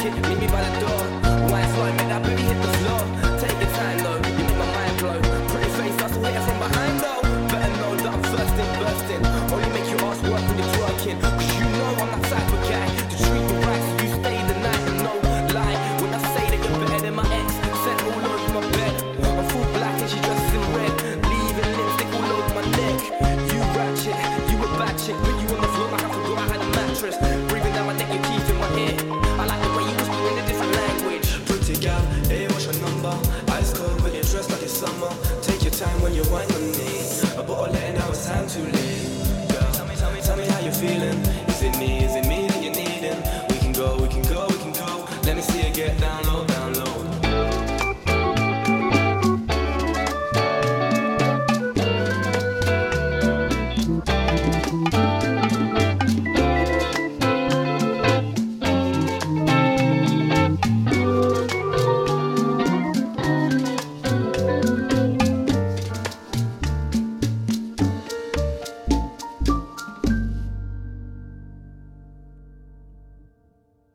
ratchet, meet me by the door. Wine slow, make that booty hit the floor. Take your time though, you make my mind blow. Pretty face, I still hit it from behind though. Better know that I'm thirsting, bursting. Only make your ass work when you're twerking. Cause you know I'm that type of guy to treat you right, so you stay the night and no lie. When I say that you're better than my ex, set all over my bed. I'm full black and she dresses in red, leaving lipstick all over my neck. You ratchet, you a bad chick, put you on the floor like I forgot I had a mattress. Breathing down my neck, your teeth in my ear. I like the way you whisper in a different language. Pretty gal, hey, what's your number? Ice cold, but you're dressed like it's summer. Take your time when you wine on me. A bottle letting now it's time to leave. Girl, tell me how you're feeling. Is it me that you're needing? We can go. Let me see you get down.